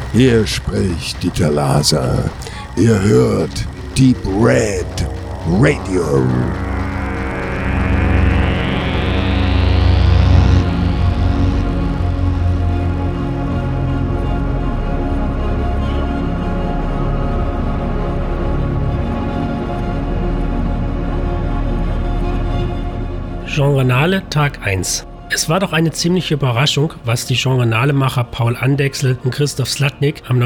Hier spricht Dieter Laser. Ihr hört Deep Red Radio. Genrenale Tag 1. Es war doch eine ziemliche Überraschung, was die Genrenale-Macher Paul Andechsel und Christoph Slatnik am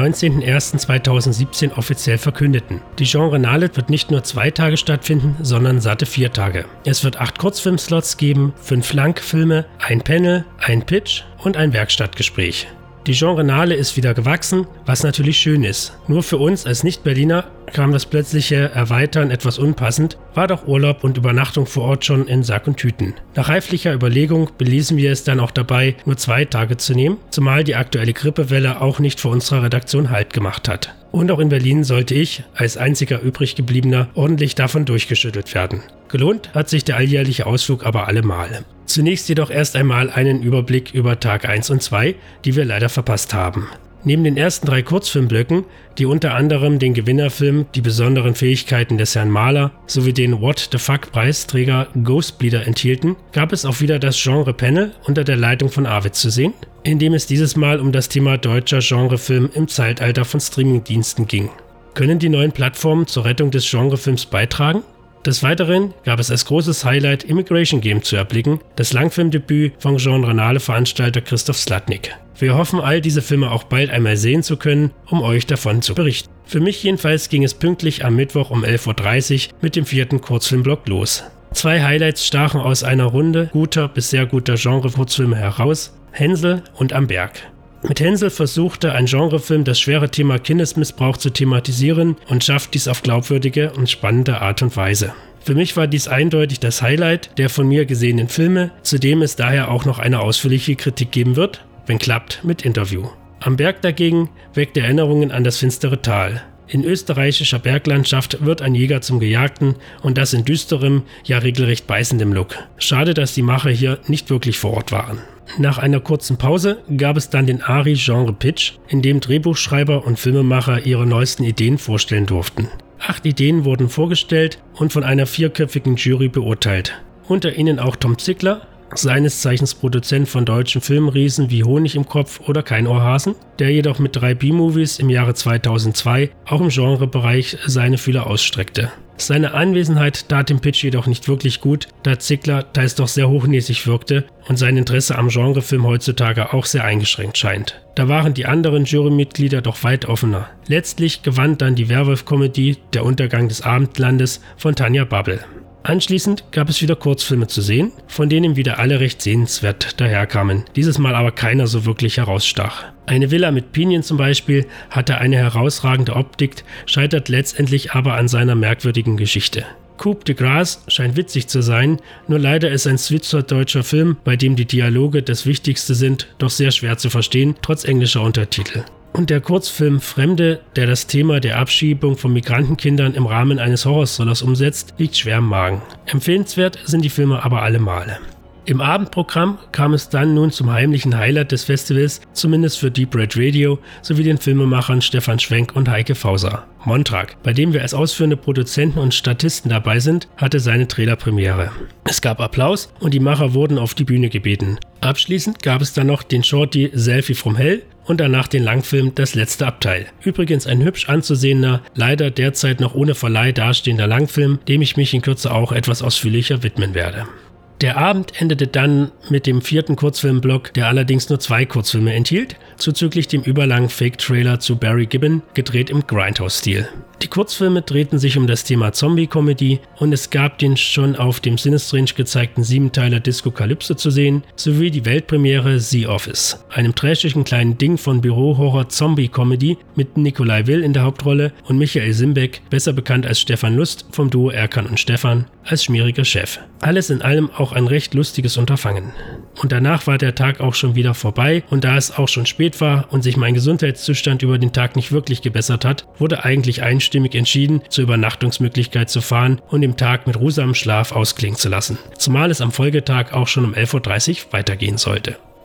19.01.2017 offiziell verkündeten. Die Genrenale wird nicht nur 2 Tage stattfinden, sondern satte 4 Tage. Es wird 8 Kurzfilmslots geben, 5 Langfilme, ein Panel, ein Pitch und ein Werkstattgespräch. Die Genrenale ist wieder gewachsen, was natürlich schön ist. Nur für uns als Nicht-Berliner kam das plötzliche Erweitern etwas unpassend, war doch Urlaub und Übernachtung vor Ort schon in Sack und Tüten. Nach reiflicher Überlegung beließen wir es dann auch dabei, nur 2 Tage zu nehmen, zumal die aktuelle Grippewelle auch nicht vor unserer Redaktion Halt gemacht hat. Und auch in Berlin sollte ich, als einziger übriggebliebener, ordentlich davon durchgeschüttelt werden. Gelohnt hat sich der alljährliche Ausflug aber allemal. Zunächst jedoch erst einmal einen Überblick über Tag 1 und 2, die wir leider verpasst haben. Neben den ersten 3 Kurzfilmblöcken, die unter anderem den Gewinnerfilm Die besonderen Fähigkeiten des Herrn Mahler sowie den What the Fuck Preisträger Ghostbleeder enthielten, gab es auch wieder das Genre-Panel unter der Leitung von Arvid zu sehen, in dem es dieses Mal um das Thema deutscher Genrefilm im Zeitalter von Streamingdiensten ging. Können die neuen Plattformen zur Rettung des Genrefilms beitragen? Des Weiteren gab es als großes Highlight Immigration Game zu erblicken, das Langfilmdebüt von Genrenale-Veranstalter Christoph Slatnik. Wir hoffen, all diese Filme auch bald einmal sehen zu können, um euch davon zu berichten. Für mich jedenfalls ging es pünktlich am Mittwoch um 11.30 Uhr mit dem 4. Kurzfilmblock los. 2 Highlights stachen aus einer Runde guter bis sehr guter Genre-Kurzfilme heraus: Hänsel und Am Berg. Mit Hänsel versuchte ein Genrefilm das schwere Thema Kindesmissbrauch zu thematisieren und schafft dies auf glaubwürdige und spannende Art und Weise. Für mich war dies eindeutig das Highlight der von mir gesehenen Filme, zu dem es daher auch noch eine ausführliche Kritik geben wird, wenn klappt, mit Interview. Am Berg dagegen weckt Erinnerungen an das finstere Tal. In österreichischer Berglandschaft wird ein Jäger zum Gejagten und das in düsterem, ja regelrecht beißendem Look. Schade, dass die Macher hier nicht wirklich vor Ort waren. Nach einer kurzen Pause gab es dann den ARI Genre Pitch, in dem Drehbuchschreiber und Filmemacher ihre neuesten Ideen vorstellen durften. 8 Ideen wurden vorgestellt und von einer 4-köpfigen Jury beurteilt. Unter ihnen auch Tom Zickler, seines Zeichens Produzent von deutschen Filmriesen wie Honig im Kopf oder Kein Ohrhasen, der jedoch mit 3 B-Movies im Jahre 2002 auch im Genrebereich seine Fühler ausstreckte. Seine Anwesenheit tat dem Pitch jedoch nicht wirklich gut, da Zickler teils doch sehr hochnäsig wirkte und sein Interesse am Genrefilm heutzutage auch sehr eingeschränkt scheint. Da waren die anderen Jurymitglieder doch weit offener. Letztlich gewann dann die Werwolf-Komödie Der Untergang des Abendlandes von Tanja Babbel. Anschließend gab es wieder Kurzfilme zu sehen, von denen wieder alle recht sehenswert daherkamen, dieses Mal aber keiner so wirklich herausstach. Eine Villa mit Pinien zum Beispiel hatte eine herausragende Optik, scheitert letztendlich aber an seiner merkwürdigen Geschichte. Coup de Grâce scheint witzig zu sein, nur leider ist ein schweizerdeutscher Film, bei dem die Dialoge das Wichtigste sind, doch sehr schwer zu verstehen, trotz englischer Untertitel. Und der Kurzfilm Fremde, der das Thema der Abschiebung von Migrantenkindern im Rahmen eines Horrorthrillers umsetzt, liegt schwer im Magen. Empfehlenswert sind die Filme aber alle Male. Im Abendprogramm kam es dann nun zum heimlichen Highlight des Festivals, zumindest für Deep Red Radio, sowie den Filmemachern Stefan Schwenk und Heike Fauser. Montag, bei dem wir als ausführende Produzenten und Statisten dabei sind, hatte seine Trailerpremiere. Es gab Applaus und die Macher wurden auf die Bühne gebeten. Abschließend gab es dann noch den Shorty Selfie from Hell und danach den Langfilm Das letzte Abteil. Übrigens ein hübsch anzusehener, leider derzeit noch ohne Verleih dastehender Langfilm, dem ich mich in Kürze auch etwas ausführlicher widmen werde. Der Abend endete dann mit dem 4. Kurzfilmblock, der allerdings nur 2 Kurzfilme enthielt, zuzüglich dem überlangen Fake-Trailer zu Barry Gibbon, gedreht im Grindhouse-Stil. Die Kurzfilme drehten sich um das Thema Zombie-Comedy und es gab den schon auf dem Cinestrange gezeigten 7-Teiler Discocalypse zu sehen, sowie die Weltpremiere The Office, einem trashigen kleinen Ding von Büro-Horror-Zombie-Comedy mit Nikolai Will in der Hauptrolle und Michael Simbeck, besser bekannt als Stefan Lust vom Duo Erkan und Stefan, als schmieriger Chef. Alles in allem auch ein recht lustiges Unterfangen. Und danach war der Tag auch schon wieder vorbei und da es auch schon spät war und sich mein Gesundheitszustand über den Tag nicht wirklich gebessert hat, wurde eigentlich einstimmig entschieden, zur Übernachtungsmöglichkeit zu fahren und den Tag mit ruhsamem Schlaf ausklingen zu lassen. Zumal es am Folgetag auch schon um 11.30 Uhr weitergehen sollte.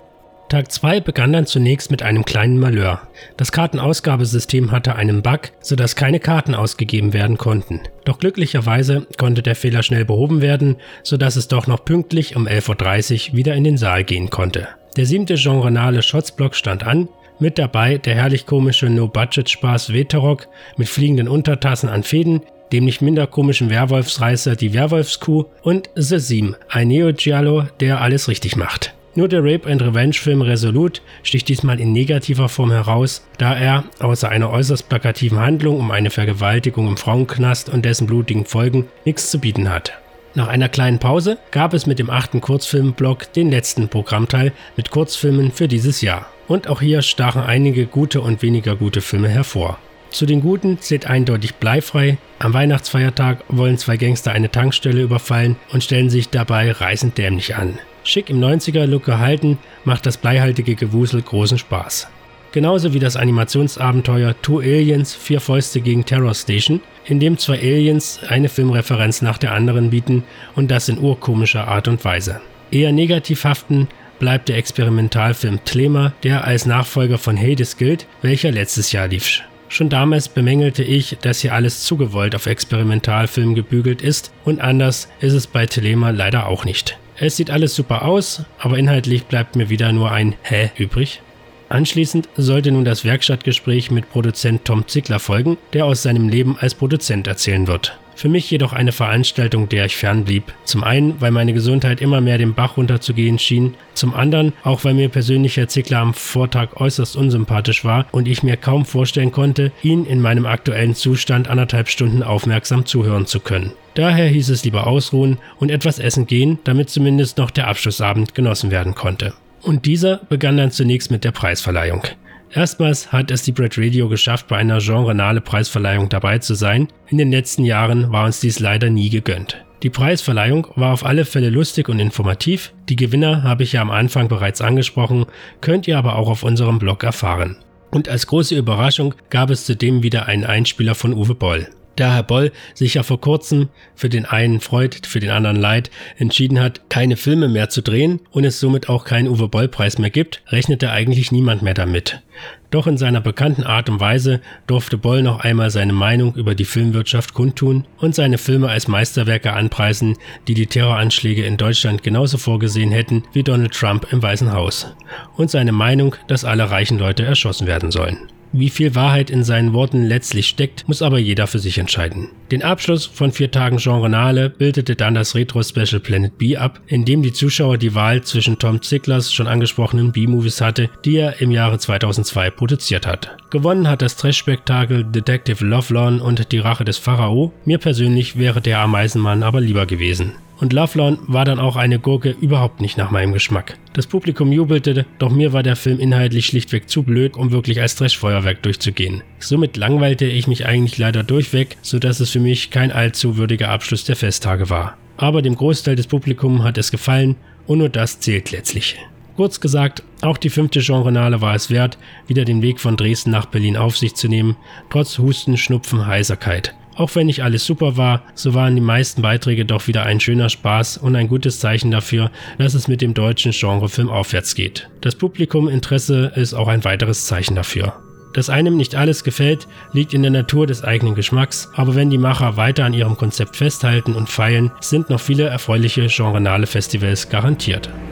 Tag 2 begann dann zunächst mit einem kleinen Malheur. Das Kartenausgabesystem hatte einen Bug, sodass keine Karten ausgegeben werden konnten. Doch glücklicherweise konnte der Fehler schnell behoben werden, sodass es doch noch pünktlich um 11:30 Uhr wieder in den Saal gehen konnte. Der 7. genrenale Shotsblock stand an, mit dabei der herrlich komische No-Budget-Spaß Veterok mit fliegenden Untertassen an Fäden, dem nicht minder komischen Werwolfsreißer die Werwolfskuh und The Seam, ein Neo-Giallo, der alles richtig macht. Nur der Rape-and-Revenge-Film Resolute sticht diesmal in negativer Form heraus, da er, außer einer äußerst plakativen Handlung um eine Vergewaltigung im Frauenknast und dessen blutigen Folgen, nichts zu bieten hat. Nach einer kleinen Pause gab es mit dem 8. Kurzfilmblock den letzten Programmteil mit Kurzfilmen für dieses Jahr. Und auch hier stachen einige gute und weniger gute Filme hervor. Zu den guten zählt eindeutig Bleifrei. Am Weihnachtsfeiertag wollen 2 Gangster eine Tankstelle überfallen und stellen sich dabei reißend dämlich an. Schick im 90er-Look gehalten, macht das bleihaltige Gewusel großen Spaß. Genauso wie das Animationsabenteuer Two Aliens, 4 Fäuste gegen Terror Station, in dem 2 Aliens eine Filmreferenz nach der anderen bieten und das in urkomischer Art und Weise. Eher negativ haften bleibt der Experimentalfilm Thelema, der als Nachfolger von Hades gilt, welcher letztes Jahr lief. Schon damals bemängelte ich, dass hier alles zu gewollt auf Experimentalfilm gebügelt ist und anders ist es bei Thelema leider auch nicht. Es sieht alles super aus, aber inhaltlich bleibt mir wieder nur ein Hä übrig. Anschließend sollte nun das Werkstattgespräch mit Produzent Tom Zickler folgen, der aus seinem Leben als Produzent erzählen wird. Für mich jedoch eine Veranstaltung, der ich fernblieb. Zum einen, weil meine Gesundheit immer mehr den Bach runterzugehen schien, zum anderen auch, weil mir persönlich Herr Zickler am Vortag äußerst unsympathisch war und ich mir kaum vorstellen konnte, ihn in meinem aktuellen Zustand 1,5 Stunden aufmerksam zuhören zu können. Daher hieß es lieber ausruhen und etwas essen gehen, damit zumindest noch der Abschlussabend genossen werden konnte. Und dieser begann dann zunächst mit der Preisverleihung. Erstmals hat es die Brit Radio geschafft, bei einer genrenale Preisverleihung dabei zu sein. In den letzten Jahren war uns dies leider nie gegönnt. Die Preisverleihung war auf alle Fälle lustig und informativ. Die Gewinner habe ich ja am Anfang bereits angesprochen, könnt ihr aber auch auf unserem Blog erfahren. Und als große Überraschung gab es zudem wieder einen Einspieler von Uwe Boll. Da Herr Boll sich ja vor kurzem für den einen Freud, für den anderen Leid entschieden hat, keine Filme mehr zu drehen und es somit auch keinen Uwe Boll-Preis mehr gibt, rechnete eigentlich niemand mehr damit. Doch in seiner bekannten Art und Weise durfte Boll noch einmal seine Meinung über die Filmwirtschaft kundtun und seine Filme als Meisterwerke anpreisen, die die Terroranschläge in Deutschland genauso vorgesehen hätten wie Donald Trump im Weißen Haus. Und seine Meinung, dass alle reichen Leute erschossen werden sollen. Wie viel Wahrheit in seinen Worten letztlich steckt, muss aber jeder für sich entscheiden. Den Abschluss von 4 Tagen Genrenale bildete dann das Retro-Special Planet B ab, in dem die Zuschauer die Wahl zwischen Tom Zicklers schon angesprochenen B-Movies hatte, die er im Jahre 2002 produziert hat. Gewonnen hat das Trash-Spektakel Detective Lovelorn und die Rache des Pharao. Mir persönlich wäre der Ameisenmann aber lieber gewesen. Und Lovelorn war dann auch eine Gurke überhaupt nicht nach meinem Geschmack. Das Publikum jubelte, doch mir war der Film inhaltlich schlichtweg zu blöd, um wirklich als Trash-Feuerwerk durchzugehen. Somit langweilte ich mich eigentlich leider durchweg, sodass es für mich kein allzu würdiger Abschluss der Festtage war. Aber dem Großteil des Publikums hat es gefallen und nur das zählt letztlich. Kurz gesagt, auch die 5. Genrenale war es wert, wieder den Weg von Dresden nach Berlin auf sich zu nehmen, trotz Husten, Schnupfen, Heiserkeit. Auch wenn nicht alles super war, so waren die meisten Beiträge doch wieder ein schöner Spaß und ein gutes Zeichen dafür, dass es mit dem deutschen Genrefilm aufwärts geht. Das Publikuminteresse ist auch ein weiteres Zeichen dafür. Dass einem nicht alles gefällt, liegt in der Natur des eigenen Geschmacks, aber wenn die Macher weiter an ihrem Konzept festhalten und feilen, sind noch viele erfreuliche genrenale Festivals garantiert.